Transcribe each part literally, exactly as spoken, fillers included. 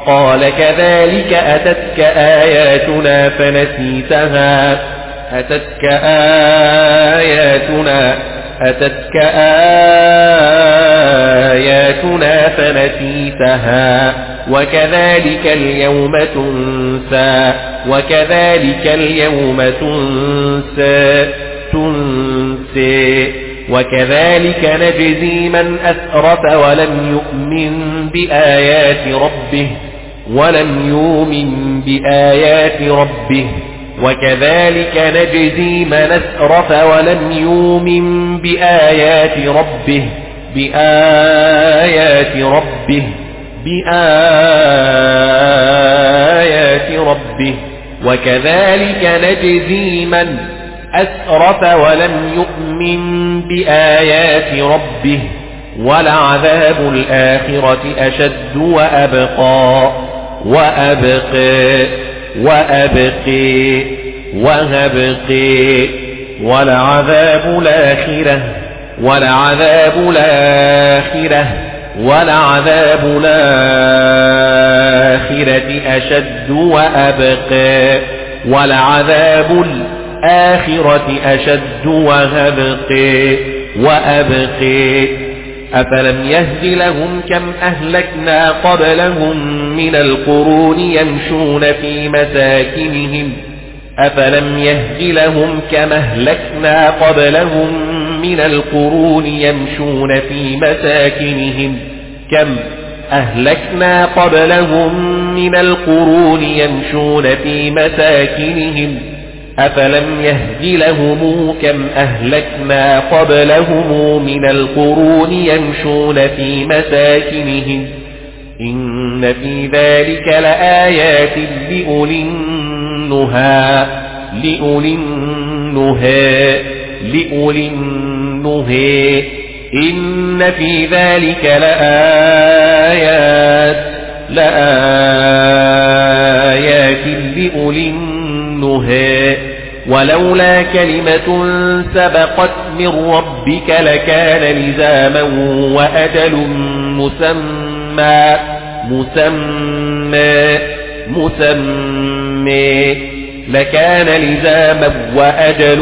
قال كذلك أتتك آياتنا فنسيتها أتتك آياتنا أتتك آياتنا فنسيتها وكذلك اليوم تنسى وكذلك اليوم تنسى تنسي وكذلك نجزي من أسرف ولم يؤمن بآيات ربه ولم يؤمن بآيات ربه وكذلك نجزي من أسرف ولم يؤمن بآيات ربه بآيات ربه بآيات ربه وكذلك نجزي من أسرف ولم يؤمن بآيات ربه ولعذاب الآخرة أشد وأبقى وأبقى وأبقي وهبقي ولعذاب الآخرة ولعذاب الآخرة ولعذاب الآخرة أشد وأبقى ولعذاب الآخرة أشد وهبقي وأبقي أفلم يهد لهم كم أهلكنا قبلهم من القرون يمشون في مساكنهم أفلم يهد لهم كم أهلكنا قبلهم من القرون يمشون في مساكنهم كم أهلكنا قبلهم من القرون يمشون في مساكنهم أفلم يهد لهم كم أهلكنا قبلهم من القرون يمشون في مساكنهم إن في ذلك لآيات لأولي النهى لأولي النهى لأولي النهى إن في ذلك لآيات لآيات لأولي النهى ولولا كلمة سبقت من ربك لكان لزاما وأجل مسمى مسمى مسمى لكان لزاما وأجل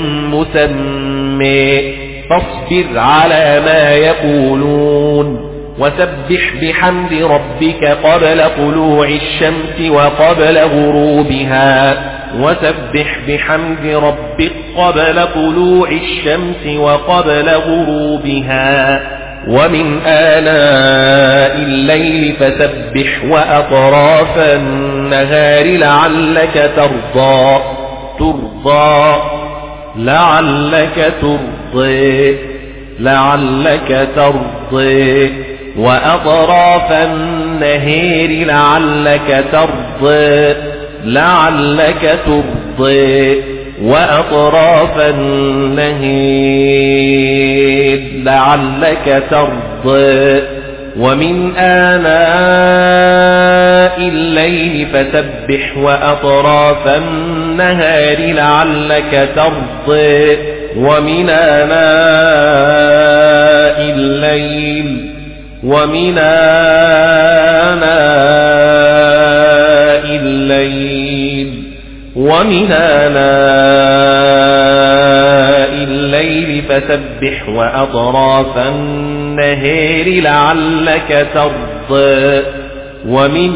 مسمى فاصبر على ما يقولون وسبح بحمد ربك قبل طلوع الشمس وقبل غروبها وسبح بحمد ربك قبل طلوع الشمس وقبل غروبها ومن آلاء الليل فسبح وأطراف النهار لعلك ترضى ترضى لعلك ترضي لعلك ترضي وأطراف النهار لعلك ترضي لعلك ترضي وأطراف النهار لعلك ترضي ومن آناء الليل فسبح وأطراف النهار لعلك ترضي ومن آناء الليل ومن آناء الليل ومن آناء الليل فسبح وأطراف النهار لعلك ترضى ومن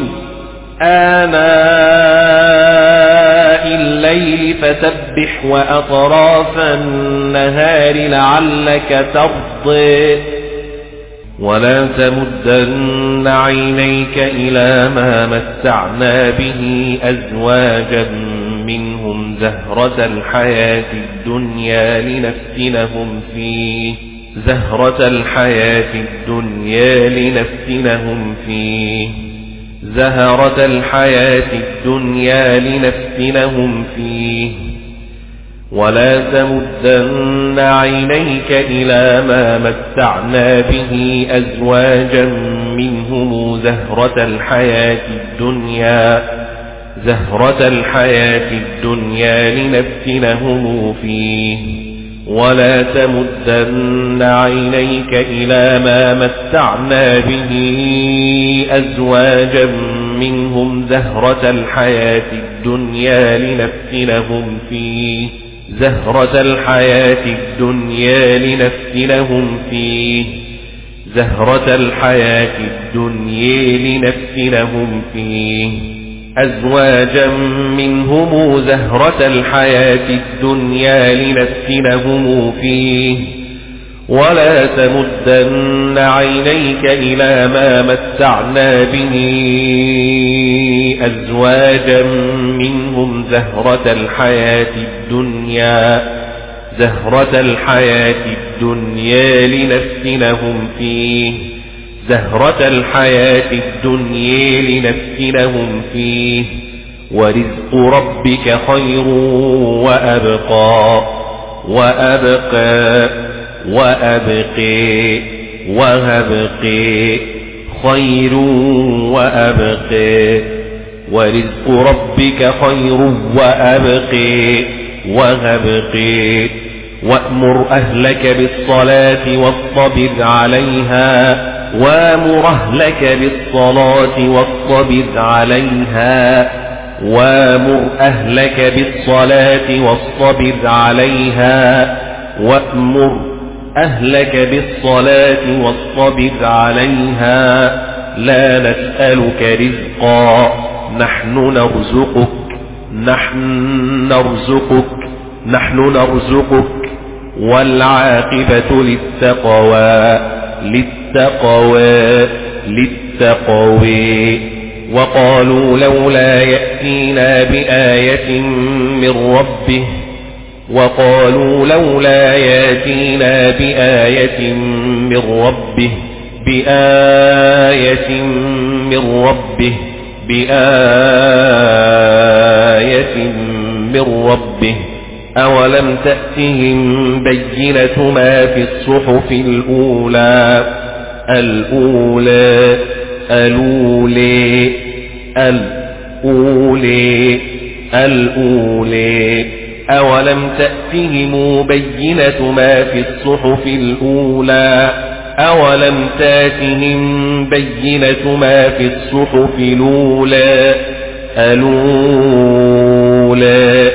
آناء الليل فسبح وأطراف النهار لعلك ترضى ولا تمدن عينيك إلى ما متعنا به أزواجا منهم زهرة الحياة الدنيا لنفتنهم فيه زهرة الحياة الدنيا لنفتنهم فيه زهرة الحياة الدنيا لنفتنهم فيه ولا تمدن عينيك إلى ما متعنا به أزواجا منهم زهرة الحياة الدنيا زهرة الحياة الدنيا لنفتنهم فيه ولا تمدن عينيك إلى ما متعنا به أزواجا منهم زهرة الحياة الدنيا لنفتنهم فيه زهرة الحياة الدنيا لنفتنهم فيه زهرة الحياة الدنيا لنفتنهم فيه أزواجا منهم زهرة الحياة الدنيا لنفتنهم فيه ولا تمدن عينيك إلى ما متعنا به أزواجا منهم زهرة الحياة الدنيا زهرة الحياة الدنيا لنفتنهم فيه زهرة الحياة الدنيا لنفتنهم فيه ورزق ربك خير وأبقى وأبقى وأبقي وهبقي خير وأبقي ورزق ربك خير وأبقي وهبقي وأمر أهلك بالصلاة واصطبر عليها وأمر أهلك بالصلاة واصطبر عليها وأمر أهلك بالصلاة واصطبر عليها وأمر أهلك بالصلاة واصطبر عليها لا نسألك رزقا نحن نرزقك نحن نرزقك نحن نرزقك والعاقبة للتقوى للتقوى للتقوى وقالوا لولا يأتينا بآية من ربه وقالوا لولا يأتينا بآية من ربه بآية من ربه بآية من ربه أولم تأتهم بينة ما في الصحف الأولى الأولى الأولى الأولى الأولى أولم تأتهم بينة ما في الصحف الأولى أولم تأتهم بينة ما في الصحف الأولى الأولى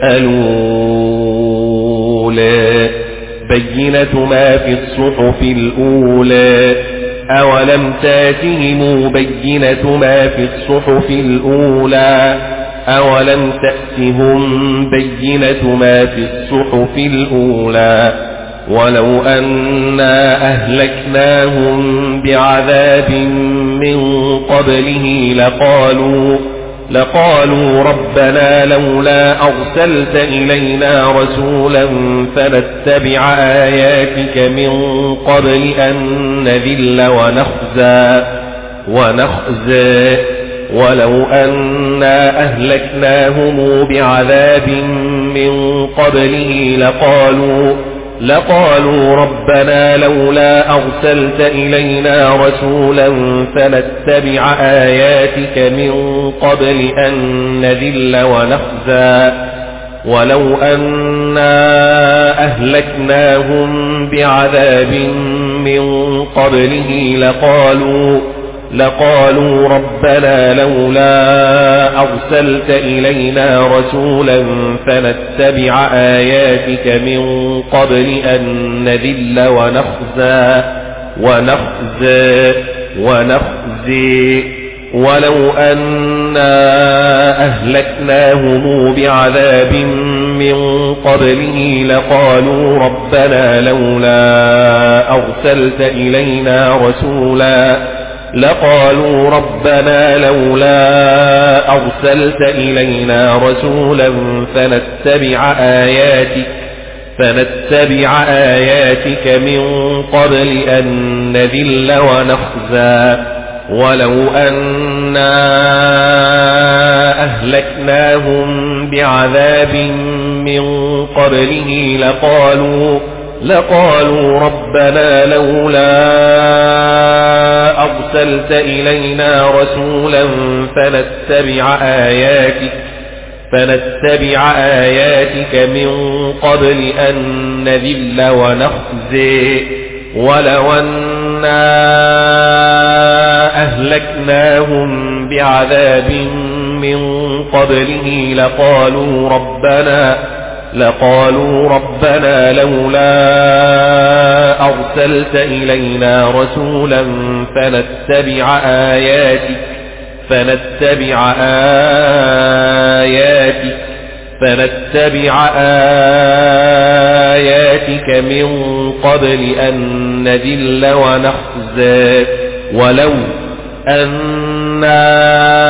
الأولى بينة ما في الصحف الأولى أولم تأتهم بينة ما في الصحف الأولى أولم تأتهم بينة ما في الصحف الأولى ولو أنا أهلكناهم بعذاب من قبله لقالوا لقالوا ربنا لولا أرسلت إلينا رسولا فنتبع آياتك من قبل أن نذل ونخزى ونخزى ولو أنا أهلكناهم بعذاب من قبله لقالوا لقالوا ربنا لولا أرسلت إلينا رسولا فنتبع آياتك من قبل أن نذل ونخزى ولو أنا أهلكناهم بعذاب من قبله لقالوا لقالوا ربنا لولا أرسلت إلينا رسولا فنتبع آياتك من قبل أن نذل ونخزى ونخزى ونخزي ولو أنا أهلكناهم بعذاب من قبله لقالوا ربنا لولا أرسلت إلينا رسولا لقالوا ربنا لولا أرسلت إلينا رسولا فنتبع آياتك فنتبع آياتك من قبل أن نذل ونخزى ولو أنا أهلكناهم بعذاب من قبله لقالوا لقالوا ربنا لولا أرسلت إلينا رسولا فنتبع آياتك فنتبع آياتك من قبل أن نذل ونخزي ولو أنا أهلكناهم بعذاب من قبله لقالوا ربنا لقالوا ربنا لولا أرسلت إلينا رسولا فنتبع آياتك فنتبع آياتك فنتبع آياتك من قبل أن نذل ونخزى ولو أنا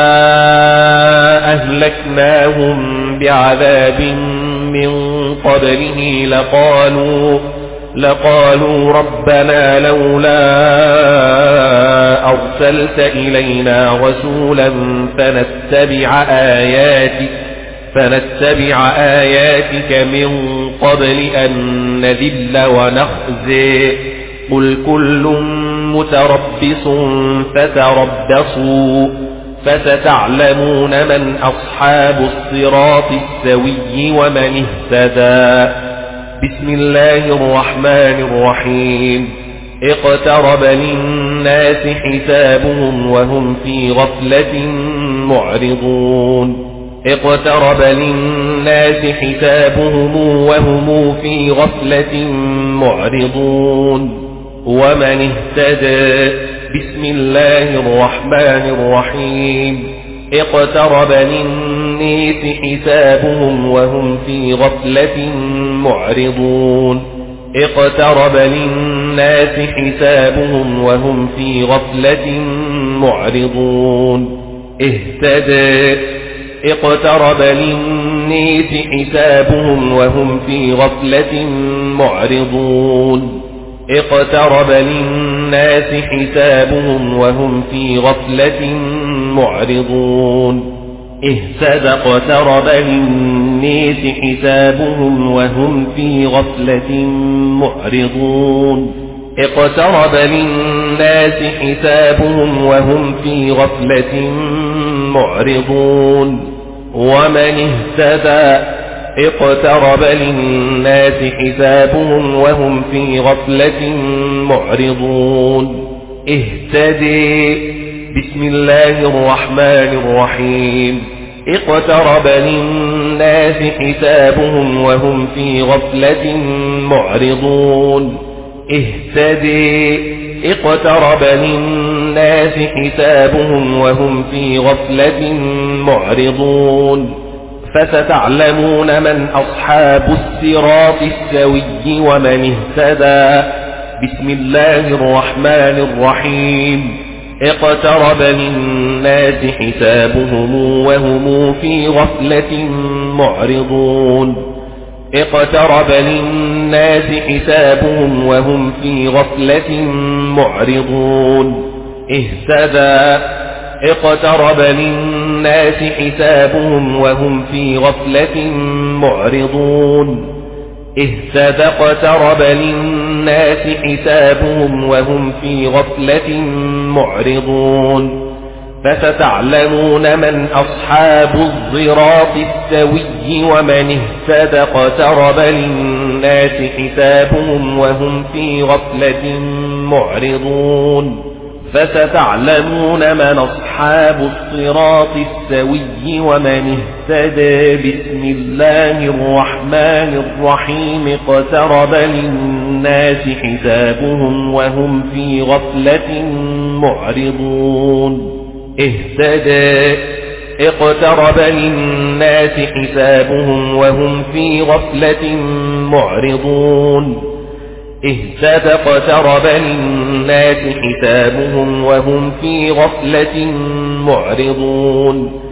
أهلكناهم بعذاب من قبله لقالوا لقالوا ربنا لولا أرسلت إلينا رسولا فنتبع آياتك فنتبع آياتك من قبل أن نذل ونخزي قل كل متربص فتربصوا فستعلمون من أصحاب الصراط السوي ومن اهتدى. بسم الله الرحمن الرحيم. اقترب للناس حسابهم وهم في غفلة معرضون اقترب للناس حسابهم وهم في غفلة معرضون ومن اهتدى. بسم الله الرحمن الرحيم. اقترب للناس حسابهم وهم في غفلة معرضون اقترب للناس حسابهم وهم في غفلة معرضون اهتدى. اقترب للناس حسابهم وهم في غفلة معرضون اقترب للناس حسابهم وهم في غفلة معرضون اهتدى. اقترب للناس حسابهم وهم في غفلة معرضون اقترب للناس حسابهم وهم في غفلة معرضون ومن اهتدى. اقترب للناس حسابهم وهم في غفلة معرضون اهتدي. بسم الله الرحمن الرحيم. اقترب للناس حسابهم وهم في غفلة معرضون اهتدي. اقترب للناس حسابهم وهم في غفلة معرضون فستعلمون من أصحاب الصراط السوي ومن اهتدى. بسم الله الرحمن الرحيم. اقترب للناس حسابهم وهم في غفلة معرضون اقترب للناس حسابهم وهم في غفلة معرضون اهتدى. اقترب للناس حسابهم وهم في غفلة معرضون اهتدى. اقترب للناس حسابهم وهم في غفلة معرضون فستعلمون من أصحاب الصراط السوي ومن اهتدى. اقترب للناس حسابهم وهم في غفلة معرضون فستعلمون من أصحاب الصراط السوي ومن اهتدى. بسم الله الرحمن الرحيم. اقترب للناس حسابهم وهم في غفلة معرضون اهتدى. اقترب للناس حسابهم وهم في غفلة معرضون اهتدى. اقترب للناس حسابهم وهم في غفلة معرضون